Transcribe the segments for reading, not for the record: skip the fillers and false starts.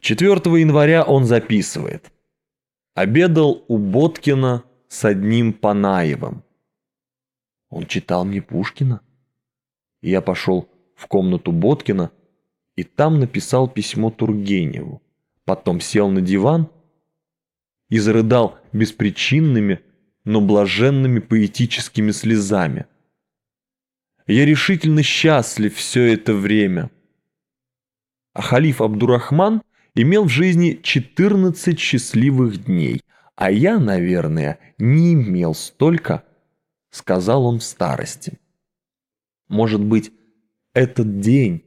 4 января он записывает: «Обедал у Боткина с одним Панаевым». Он читал мне Пушкина. Я пошел в комнату Боткина и там написал письмо Тургеневу. Потом сел на диван и зарыдал беспричинными, но блаженными поэтическими слезами. Я решительно счастлив все это время. А халиф Абдурахман имел в жизни 14 счастливых дней, а я, наверное, не имел столько, сказал он в старости. Может быть, этот день,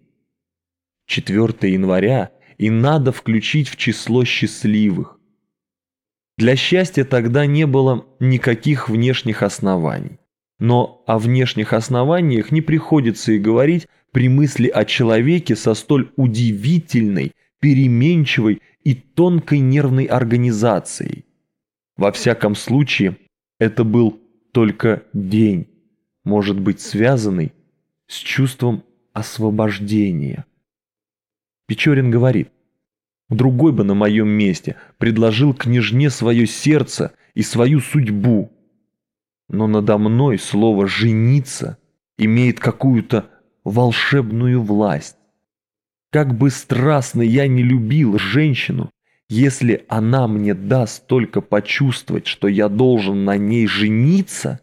4 января, и надо включить в число счастливых. Для счастья тогда не было никаких внешних оснований. Но о внешних основаниях не приходится и говорить при мысли о человеке со столь удивительной, переменчивой и тонкой нервной организацией. Во всяком случае, это был только день, может быть связанный с чувством освобождения. Печорин говорит: «Другой бы на моем месте предложил княжне свое сердце и свою судьбу. Но надо мной слово «жениться» имеет какую-то волшебную власть. Как бы страстно я не любил женщину, если она мне даст только почувствовать, что я должен на ней жениться,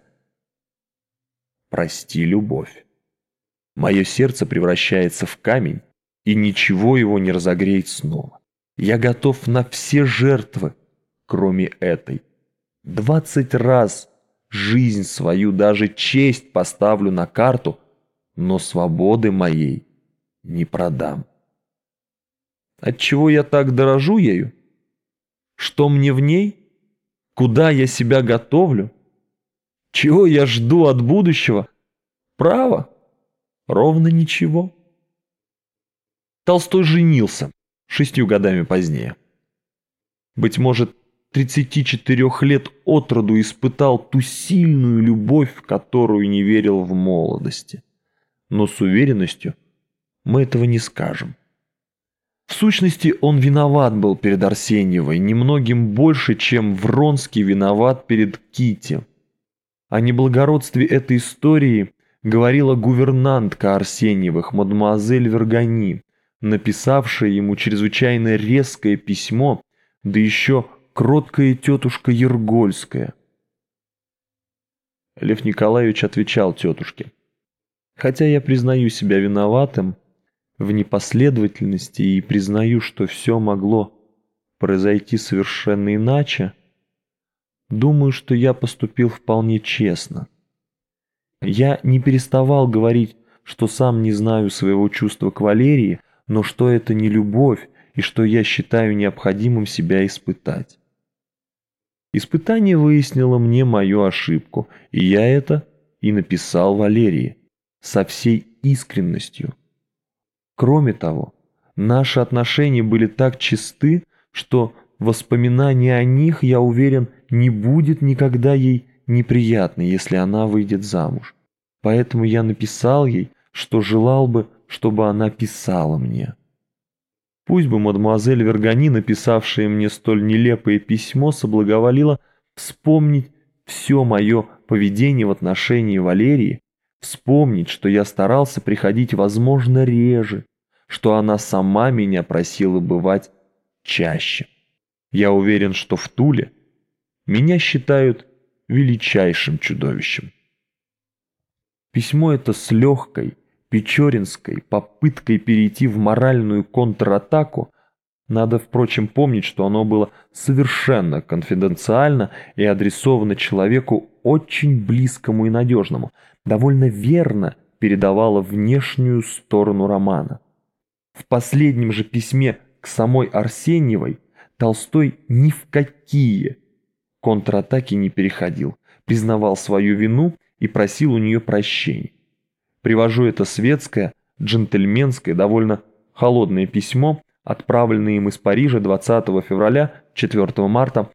прости, любовь. Мое сердце превращается в камень, и ничего его не разогреет снова. Я готов на все жертвы, кроме этой. 20 раз жизнь свою, даже честь поставлю на карту, но свободы моей не продам. Отчего я так дорожу ею? Что мне в ней? Куда я себя готовлю? Чего я жду от будущего? Право? Ровно ничего». Толстой женился 6 годами позднее. Быть может, 34 лет от роду испытал ту сильную любовь, в которую не верил в молодости. Но с уверенностью мы этого не скажем. В сущности, он виноват был перед Арсеньевой, немногим больше, чем Вронский виноват перед Кити. О неблагородстве этой истории говорила гувернантка Арсеньевых, мадемуазель Вергани, написавшая ему чрезвычайно резкое письмо, да еще кроткая тетушка Ергольская. Лев Николаевич отвечал тетушке: «Хотя я признаю себя виноватым в непоследовательности и признаю, что все могло произойти совершенно иначе, думаю, что я поступил вполне честно. Я не переставал говорить, что сам не знаю своего чувства к Валерии, но что это не любовь и что я считаю необходимым себя испытать. Испытание выяснило мне мою ошибку, и я это и написал Валерии со всей искренностью. Кроме того, наши отношения были так чисты, что воспоминание о них, я уверен, не будет никогда ей неприятно, если она выйдет замуж. Поэтому я написал ей, что желал бы, чтобы она писала мне. Пусть бы мадемуазель Вергани, написавшая мне столь нелепое письмо, соблаговолила вспомнить все мое поведение в отношении Валерии, вспомнить, что я старался приходить, возможно, реже, что она сама меня просила бывать чаще. Я уверен, что в Туле меня считают величайшим чудовищем». Письмо это с легкой, печоринской попыткой перейти в моральную контратаку. Надо, впрочем, помнить, что оно было совершенно конфиденциально и адресовано человеку очень близкому и надежному, довольно верно передавало внешнюю сторону романа. В последнем же письме к самой Арсеньевой Толстой ни в какие контратаки не переходил, признавал свою вину и просил у нее прощения. Привожу это светское, джентльменское, довольно холодное письмо, отправленное им из Парижа 20 февраля 4 марта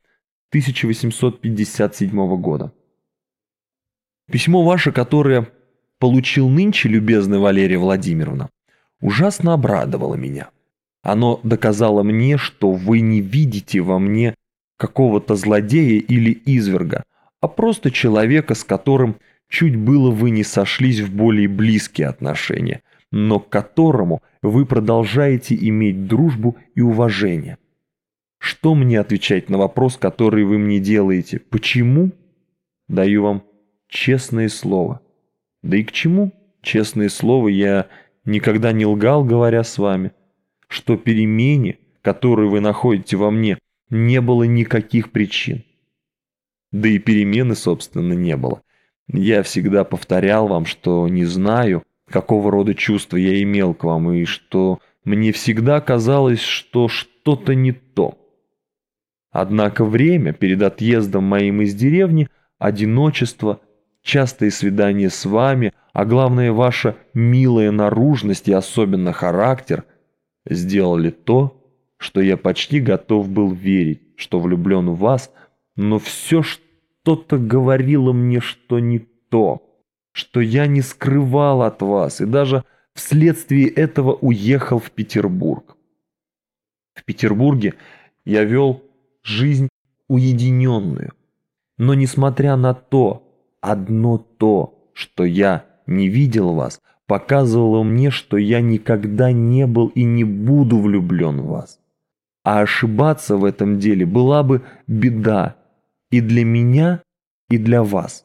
1857 года. Письмо ваше, которое получил нынче, любезная Валерия Владимировна, ужасно обрадовало меня. Оно доказало мне, что вы не видите во мне какого-то злодея или изверга, а просто человека, с которым чуть было вы не сошлись в более близкие отношения, но к которому вы продолжаете иметь дружбу и уважение. Что мне отвечать на вопрос, который вы мне делаете? Почему? Даю вам честное слово. Да и к чему? Честное слово, я никогда не лгал, говоря с вами, что перемене, которую вы находите во мне, не было никаких причин. Да и перемены, собственно, не было. Я всегда повторял вам, что не знаю, какого рода чувства я имел к вам, и что мне всегда казалось, что что-то не то. Однако время перед отъездом моим из деревни, одиночество, частые свидания с вами, а главное ваша милая наружность и особенно характер, сделали то, что я почти готов был верить, что влюблен в вас, но все что-то говорило мне, что не то, что я не скрывал от вас и даже вследствие этого уехал в Петербург. В Петербурге я вел жизнь уединенную, но несмотря на то, одно то, что я не видел вас, показывало мне, что я никогда не был и не буду влюблен в вас. А ошибаться в этом деле была бы беда и для меня, и для вас.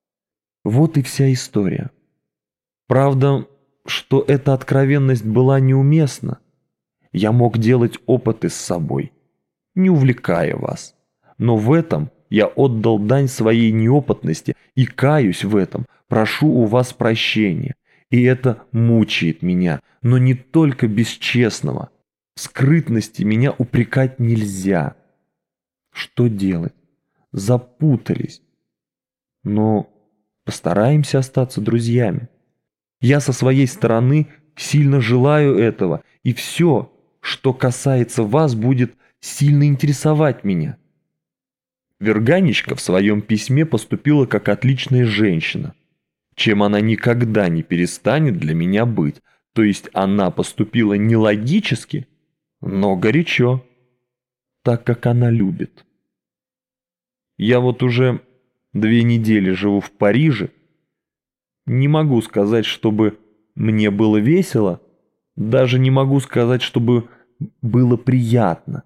Вот и вся история. Правда, что эта откровенность была неуместна. Я мог делать опыты с собой, не увлекая вас. Но в этом я отдал дань своей неопытности и каюсь в этом, прошу у вас прощения. И это мучает меня, но не только бесчестного. В скрытности меня упрекать нельзя. Что делать? Запутались. Но постараемся остаться друзьями. Я со своей стороны сильно желаю этого, и все, что касается вас, будет сильно интересовать меня. Верганичка в своем письме поступила как отличная женщина, чем она никогда не перестанет для меня быть. То есть она поступила не логически, но горячо, так как она любит. Я вот уже 2 недели живу в Париже. Не могу сказать, чтобы мне было весело, даже не могу сказать, чтобы было приятно,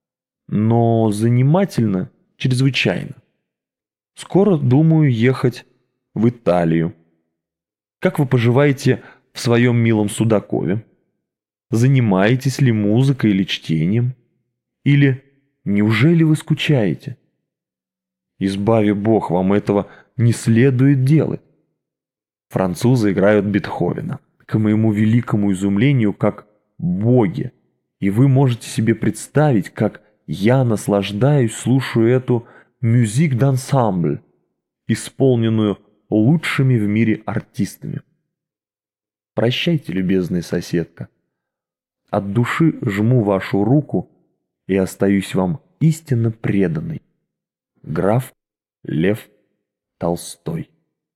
но занимательно чрезвычайно. Скоро думаю ехать в Италию. Как вы поживаете в своем милом Судакове? Занимаетесь ли музыкой или чтением? Или неужели вы скучаете? Избави Бог, вам этого не следует делать. Французы играют Бетховена, к моему великому изумлению, как боги. И вы можете себе представить, как я наслаждаюсь, слушаю эту «musique d'ensemble», исполненную лучшими в мире артистами. Прощайте, любезная соседка. От души жму вашу руку и остаюсь вам истинно преданный. Граф Лев Толстой.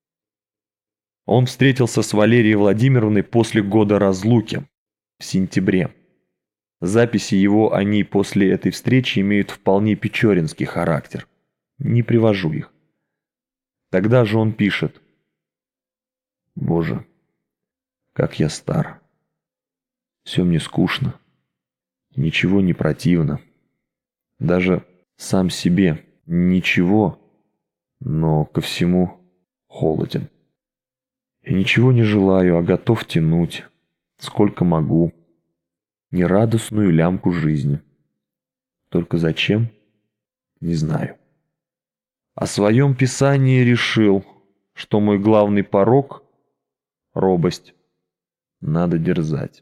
Он встретился с Валерией Владимировной после года разлуки, в сентябре. Записи его о ней после этой встречи имеют вполне печоринский характер. Не привожу их. Тогда же он пишет: «Боже, как я стар. Все мне скучно. Ничего не противно. Даже сам себе ничего, но ко всему холоден. Я ничего не желаю, а готов тянуть, сколько могу, нерадостную лямку жизни. Только зачем? Не знаю. О своем писании решил, что мой главный порок — робость. Надо дерзать.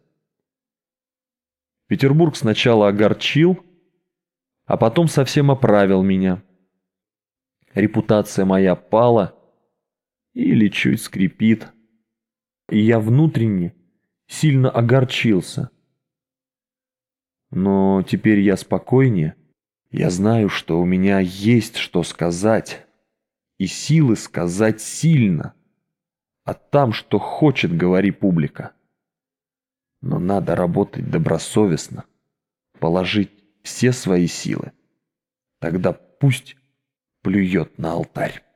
Петербург сначала огорчил, а потом совсем оправил меня. Репутация моя пала или чуть скрипит, и я внутренне сильно огорчился. Но теперь я спокойнее. Я знаю, что у меня есть что сказать, и силы сказать сильно. А там, что хочет, говори публика. Но надо работать добросовестно, положить все свои силы, тогда пусть плюет на алтарь.